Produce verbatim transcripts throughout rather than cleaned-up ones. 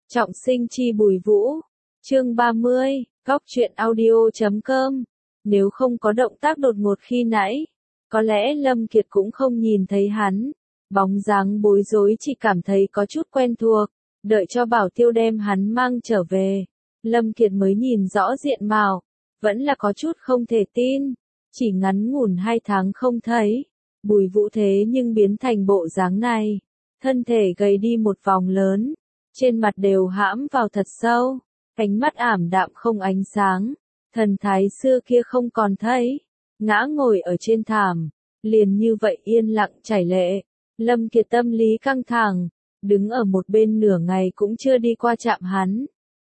Trọng sinh chi Bùi Vũ. Chương ba mươi, góc truyện audio chấm com. Nếu không có động tác đột ngột khi nãy, có lẽ Lâm Kiệt cũng không nhìn thấy hắn. Bóng dáng bối rối chỉ cảm thấy có chút quen thuộc, đợi cho Bảo Tiêu đem hắn mang trở về. Lâm Kiệt mới nhìn rõ diện mạo, vẫn là có chút không thể tin, chỉ ngắn ngủn hai tháng không thấy. Bùi Vũ thế nhưng biến thành bộ dáng này, thân thể gầy đi một vòng lớn, trên mặt đều hãm vào thật sâu, ánh mắt ảm đạm không ánh sáng, thần thái xưa kia không còn thấy, ngã ngồi ở trên thảm, liền như vậy yên lặng chảy lệ. Lâm Kiệt tâm lý căng thẳng, đứng ở một bên nửa ngày cũng chưa đi qua chạm hắn.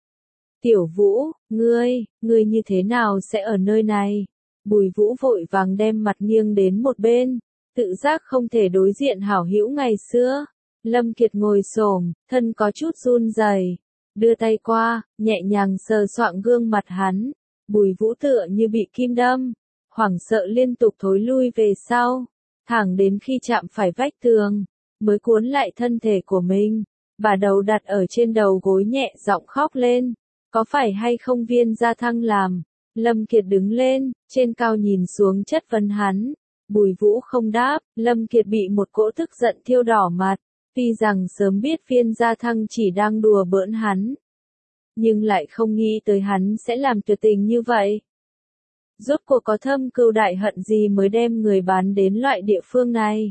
Tiểu Vũ, ngươi, ngươi như thế nào sẽ ở nơi này? Bùi Vũ vội vàng đem mặt nghiêng đến một bên, tự giác không thể đối diện hảo hữu ngày xưa. Lâm Kiệt ngồi xổm, thân có chút run rẩy, đưa tay qua, nhẹ nhàng sờ soạng gương mặt hắn. Bùi Vũ tựa như bị kim đâm, hoảng sợ liên tục thối lui về sau, thẳng đến khi chạm phải vách tường, mới cuốn lại thân thể của mình, bà đầu đặt ở trên đầu gối nhẹ giọng khóc lên. Có phải hay không Viên Gia Thăng làm? Lâm Kiệt đứng lên, trên cao nhìn xuống chất vấn hắn. Bùi Vũ không đáp, Lâm Kiệt bị một cỗ tức giận thiêu đỏ mặt. Tuy rằng sớm biết Viên Gia Thăng chỉ đang đùa bỡn hắn, nhưng lại không nghĩ tới hắn sẽ làm tuyệt tình như vậy. Rốt cuộc có thâm cừu đại hận gì mới đem người bán đến loại địa phương này?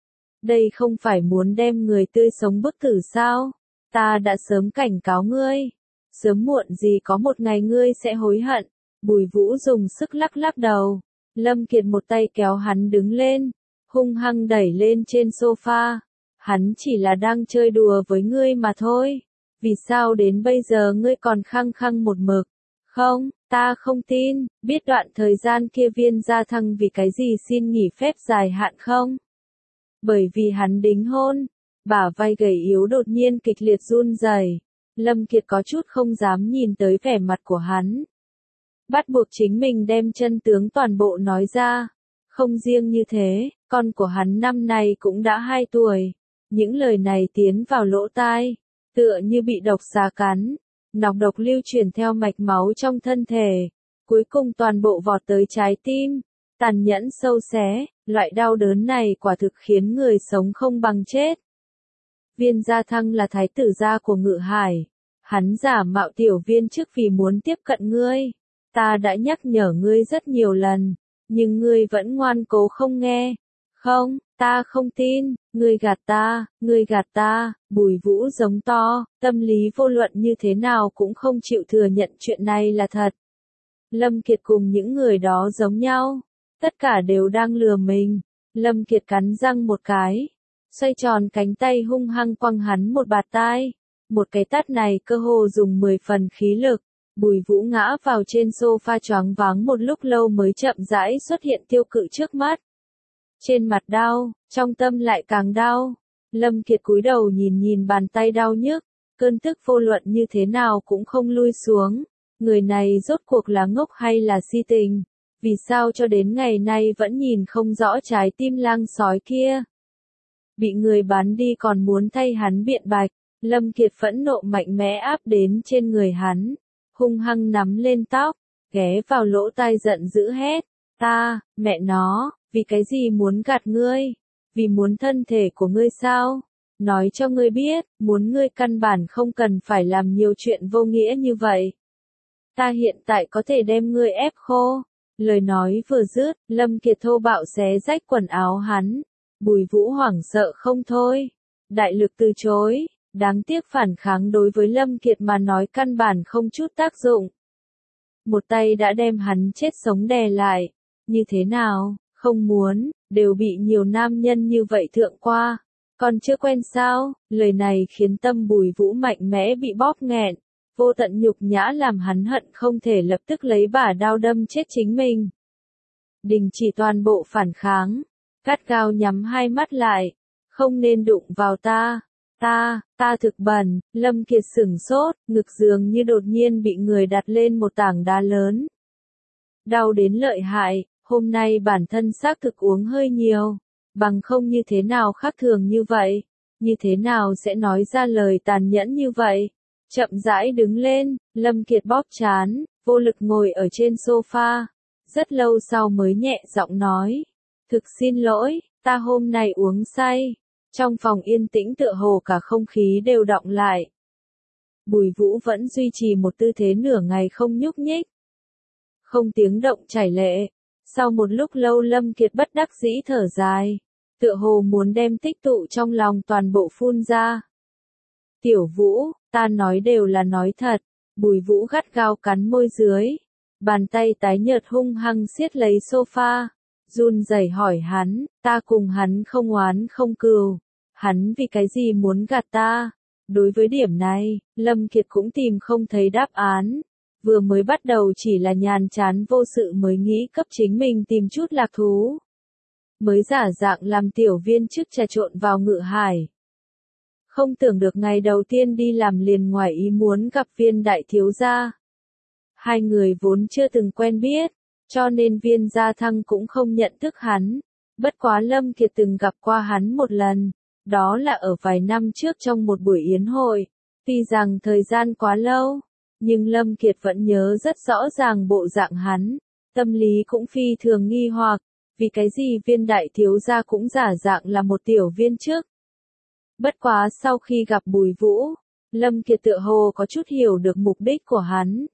Đây không phải muốn đem người tươi sống bức tử sao? Ta đã sớm cảnh cáo ngươi, sớm muộn gì có một ngày ngươi sẽ hối hận. Bùi Vũ dùng sức lắc lắc đầu. Lâm Kiệt một tay kéo hắn đứng lên, hung hăng đẩy lên trên sofa. Hắn chỉ là đang chơi đùa với ngươi mà thôi. Vì sao đến bây giờ ngươi còn khăng khăng một mực? Không, ta không tin. Biết đoạn thời gian kia Viên Gia Thăng vì cái gì xin nghỉ phép dài hạn không? Bởi vì hắn đính hôn. Bả vai gầy yếu đột nhiên kịch liệt run rẩy. Lâm Kiệt có chút không dám nhìn tới vẻ mặt của hắn. Bắt buộc chính mình đem chân tướng toàn bộ nói ra. Không riêng như thế, con của hắn năm nay cũng đã hai tuổi. Những lời này tiến vào lỗ tai, tựa như bị độc xà cắn, nọc độc lưu truyền theo mạch máu trong thân thể, cuối cùng toàn bộ vọt tới trái tim, tàn nhẫn sâu xé, loại đau đớn này quả thực khiến người sống không bằng chết. Viên Gia Thăng là thái tử gia của Ngự Hải, hắn giả mạo tiểu viên trước vì muốn tiếp cận ngươi, ta đã nhắc nhở ngươi rất nhiều lần, nhưng ngươi vẫn ngoan cố không nghe. Không, ta không tin, ngươi gạt ta, ngươi gạt ta. Bùi Vũ giống to, tâm lý vô luận như thế nào cũng không chịu thừa nhận chuyện này là thật. Lâm Kiệt cùng những người đó giống nhau, tất cả đều đang lừa mình. Lâm Kiệt cắn răng một cái, xoay tròn cánh tay hung hăng quăng hắn một bạt tai. Một cái tát này cơ hồ dùng mười phần khí lực. Bùi Vũ ngã vào trên sofa choáng váng một lúc lâu mới chậm rãi xuất hiện tiêu cự trước mắt. Trên mặt đau, trong tâm lại càng đau. Lâm Kiệt cúi đầu nhìn nhìn bàn tay đau nhức, cơn tức vô luận như thế nào cũng không lui xuống. Người này rốt cuộc là ngốc hay là si tình? Vì sao cho đến ngày nay vẫn nhìn không rõ trái tim lang sói kia? Bị người bán đi còn muốn thay hắn biện bạch. Lâm Kiệt phẫn nộ mạnh mẽ áp đến trên người hắn, hung hăng nắm lên tóc, ghé vào lỗ tai giận dữ hét. Ta, mẹ nó, vì cái gì muốn gạt ngươi? Vì muốn thân thể của ngươi sao? Nói cho ngươi biết, muốn ngươi căn bản không cần phải làm nhiều chuyện vô nghĩa như vậy. Ta hiện tại có thể đem ngươi ép khô. Lời nói vừa dứt, Lâm Kiệt thô bạo xé rách quần áo hắn. Bùi Vũ hoảng sợ không thôi. Đại lực từ chối, đáng tiếc phản kháng đối với Lâm Kiệt mà nói căn bản không chút tác dụng. Một tay đã đem hắn chết sống đè lại. Như thế nào, không muốn, đều bị nhiều nam nhân như vậy thượng qua. Còn chưa quen sao? Lời này khiến tâm Bùi Vũ mạnh mẽ bị bóp nghẹn. Vô tận nhục nhã làm hắn hận không thể lập tức lấy bả đao đâm chết chính mình. Đình chỉ toàn bộ phản kháng. Gắt gao nhắm hai mắt lại. Không nên đụng vào ta. Ta, ta thực bẩn. Lâm Kiệt sửng sốt, ngực dường như đột nhiên bị người đặt lên một tảng đá lớn. Đau đến lợi hại, hôm nay bản thân xác thực uống hơi nhiều, bằng không như thế nào khác thường như vậy, như thế nào sẽ nói ra lời tàn nhẫn như vậy. chậm rãi đứng lên, Lâm Kiệt bóp trán, vô lực ngồi ở trên sofa. Rất lâu sau mới nhẹ giọng nói, thực xin lỗi, ta hôm nay uống say. Trong phòng yên tĩnh tựa hồ cả không khí đều đọng lại. Bùi Vũ vẫn duy trì một tư thế nửa ngày không nhúc nhích. Không tiếng động chảy lệ. Sau một lúc lâu Lâm Kiệt bất đắc dĩ thở dài. Tựa hồ muốn đem tích tụ trong lòng toàn bộ phun ra. Tiểu Vũ, ta nói đều là nói thật. Bùi Vũ gắt gao cắn môi dưới. Bàn tay tái nhợt hung hăng siết lấy sofa. Run rẩy hỏi hắn, ta cùng hắn không oán không cừu. Hắn vì cái gì muốn gạt ta? Đối với điểm này, Lâm Kiệt cũng tìm không thấy đáp án. Vừa mới bắt đầu chỉ là nhàn chán vô sự mới nghĩ cấp chính mình tìm chút lạc thú. Mới giả dạng làm tiểu viên chức trà trộn vào Ngự Hải. Không tưởng được ngày đầu tiên đi làm liền ngoài ý muốn gặp Viên đại thiếu gia. Hai người vốn chưa từng quen biết, cho nên Viên Gia Thăng cũng không nhận thức hắn. Bất quá Lâm Kiệt từng gặp qua hắn một lần, đó là ở vài năm trước trong một buổi yến hội. Tuy rằng thời gian quá lâu, nhưng Lâm Kiệt vẫn nhớ rất rõ ràng bộ dạng hắn, tâm lý cũng phi thường nghi hoặc, vì cái gì Viên đại thiếu gia cũng giả dạng là một tiểu viên chức. Bất quá sau khi gặp Bùi Vũ, Lâm Kiệt tựa hồ có chút hiểu được mục đích của hắn.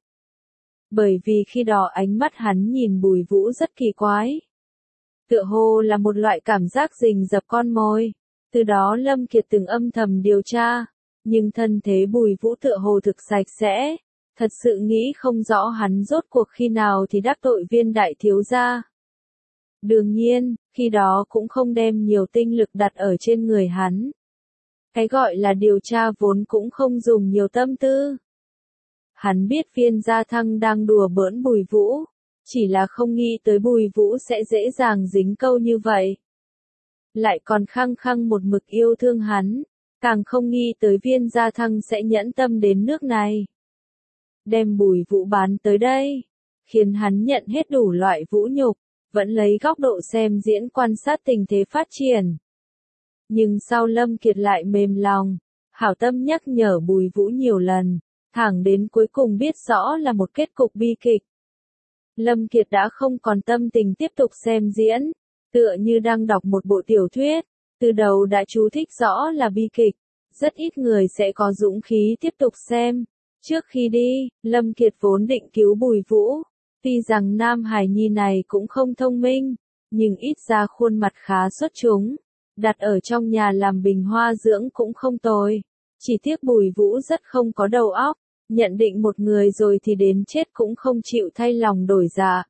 Bởi vì khi đó ánh mắt hắn nhìn Bùi Vũ rất kỳ quái. Tựa hồ là một loại cảm giác rình rập con mồi. Từ đó Lâm Kiệt từng âm thầm điều tra, nhưng thân thế Bùi Vũ tựa hồ thực sạch sẽ, thật sự nghĩ không rõ hắn rốt cuộc khi nào thì đắc tội Viên đại thiếu gia. Đương nhiên, khi đó cũng không đem nhiều tinh lực đặt ở trên người hắn. Cái gọi là điều tra vốn cũng không dùng nhiều tâm tư. Hắn biết Viên Gia Thăng đang đùa bỡn Bùi Vũ, chỉ là không nghĩ tới Bùi Vũ sẽ dễ dàng dính câu như vậy. Lại còn khăng khăng một mực yêu thương hắn, càng không nghĩ tới Viên Gia Thăng sẽ nhẫn tâm đến nước này. Đem Bùi Vũ bán tới đây, khiến hắn nhận hết đủ loại vũ nhục, vẫn lấy góc độ xem diễn quan sát tình thế phát triển. Nhưng sau Lâm Kiệt lại mềm lòng, hảo tâm nhắc nhở Bùi Vũ nhiều lần, thẳng đến cuối cùng biết rõ là một kết cục bi kịch. Lâm Kiệt đã không còn tâm tình tiếp tục xem diễn, tựa như đang đọc một bộ tiểu thuyết, từ đầu đã chú thích rõ là bi kịch, rất ít người sẽ có dũng khí tiếp tục xem. Trước khi đi, Lâm Kiệt vốn định cứu Bùi Vũ, tuy rằng Nam Hải Nhi này cũng không thông minh, nhưng ít ra khuôn mặt khá xuất chúng, đặt ở trong nhà làm bình hoa dưỡng cũng không tồi. Chỉ tiếc Bùi Vũ rất không có đầu óc, nhận định một người rồi thì đến chết cũng không chịu thay lòng đổi dạ.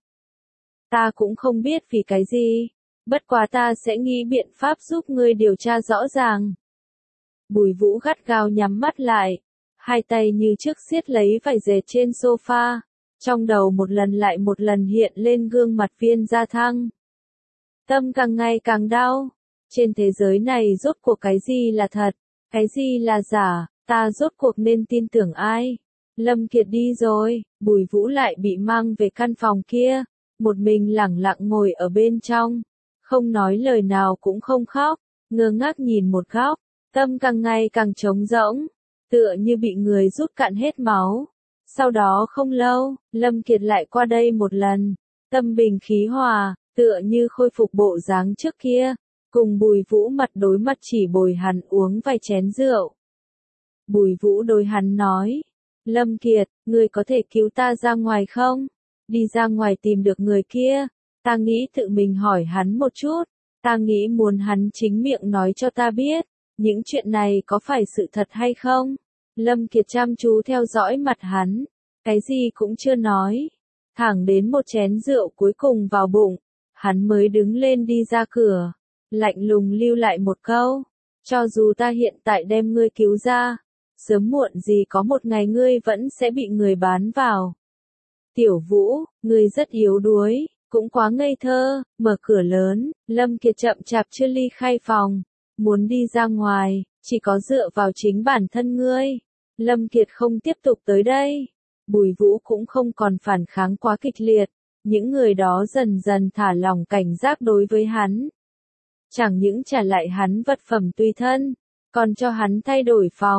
Ta cũng không biết vì cái gì, bất quá ta sẽ nghĩ biện pháp giúp ngươi điều tra rõ ràng. Bùi Vũ gắt gao nhắm mắt lại, hai tay như trước siết lấy vải dệt trên sofa, trong đầu một lần lại một lần hiện lên gương mặt Viên Gia Thăng. Tâm càng ngày càng đau, trên thế giới này rốt cuộc cái gì là thật, cái gì là giả, ta rốt cuộc nên tin tưởng ai. Lâm Kiệt đi rồi, Bùi Vũ lại bị mang về căn phòng kia, một mình lẳng lặng ngồi ở bên trong, không nói lời nào cũng không khóc, ngơ ngác nhìn một góc, tâm càng ngày càng trống rỗng, tựa như bị người rút cạn hết máu. Sau đó không lâu, Lâm Kiệt lại qua đây một lần, tâm bình khí hòa, tựa như khôi phục bộ dáng trước kia, cùng Bùi Vũ mặt đối mặt chỉ bồi hắn uống vài chén rượu. Bùi Vũ đối hắn nói, Lâm Kiệt, ngươi có thể cứu ta ra ngoài không? Đi ra ngoài tìm được người kia, ta nghĩ tự mình hỏi hắn một chút, ta nghĩ muốn hắn chính miệng nói cho ta biết, những chuyện này có phải sự thật hay không? Lâm Kiệt chăm chú theo dõi mặt hắn, cái gì cũng chưa nói, thẳng đến một chén rượu cuối cùng vào bụng, hắn mới đứng lên đi ra cửa, lạnh lùng lưu lại một câu, cho dù ta hiện tại đem ngươi cứu ra, sớm muộn gì có một ngày ngươi vẫn sẽ bị người bán vào. Tiểu Vũ, ngươi rất yếu đuối, cũng quá ngây thơ. Mở cửa lớn, Lâm Kiệt chậm chạp chưa ly khai phòng, muốn đi ra ngoài, chỉ có dựa vào chính bản thân ngươi. Lâm Kiệt không tiếp tục tới đây. Bùi Vũ cũng không còn phản kháng quá kịch liệt, những người đó dần dần thả lỏng cảnh giác đối với hắn. Chẳng những trả lại hắn vật phẩm tùy thân, còn cho hắn thay đổi phòng,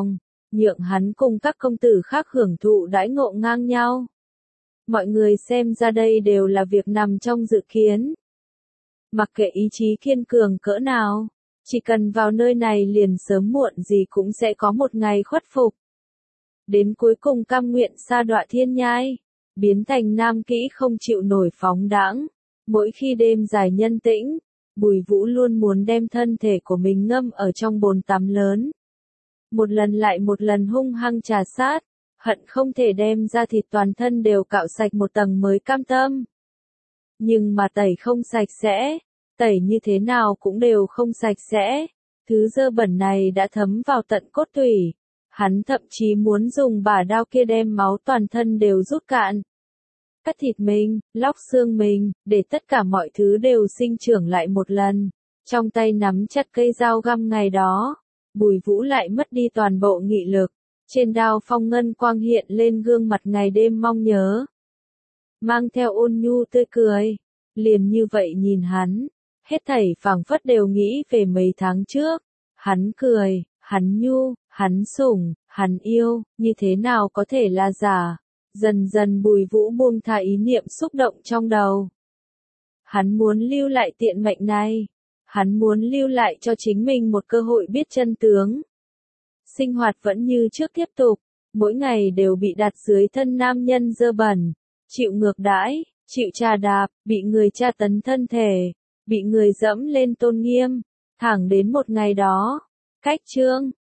nhượng hắn cùng các công tử khác hưởng thụ đãi ngộ ngang nhau. Mọi người xem ra đây đều là việc nằm trong dự kiến. Mặc kệ ý chí kiên cường cỡ nào, chỉ cần vào nơi này liền sớm muộn gì cũng sẽ có một ngày khuất phục. Đến cuối cùng cam nguyện sa đọa thiên nhai, biến thành nam kỹ không chịu nổi phóng đãng. Mỗi khi đêm dài nhân tĩnh, Bùi Vũ luôn muốn đem thân thể của mình ngâm ở trong bồn tắm lớn. Một lần lại một lần hung hăng trà sát, hận không thể đem da thịt toàn thân đều cạo sạch một tầng mới cam tâm. Nhưng mà tẩy không sạch sẽ, tẩy như thế nào cũng đều không sạch sẽ, thứ dơ bẩn này đã thấm vào tận cốt tủy. Hắn thậm chí muốn dùng bả đao kia đem máu toàn thân đều rút cạn. Cắt thịt mình, lóc xương mình, để tất cả mọi thứ đều sinh trưởng lại một lần. Trong tay nắm chặt cây dao găm ngày đó, Bùi Vũ lại mất đi toàn bộ nghị lực. Trên đao phong ngân quang hiện lên gương mặt ngày đêm mong nhớ. Mang theo ôn nhu tươi cười, liền như vậy nhìn hắn, hết thảy phảng phất đều nghĩ về mấy tháng trước. Hắn cười, hắn nhu, hắn sủng, hắn yêu, như thế nào có thể là giả. Dần dần Bùi Vũ buông thả ý niệm xúc động trong đầu. Hắn muốn lưu lại tiện mệnh này. Hắn muốn lưu lại cho chính mình một cơ hội biết chân tướng. Sinh hoạt vẫn như trước tiếp tục, mỗi ngày đều bị đặt dưới thân nam nhân dơ bẩn, chịu ngược đãi, chịu trà đạp, bị người tra tấn thân thể, bị người dẫm lên tôn nghiêm, thẳng đến một ngày đó. Cách chương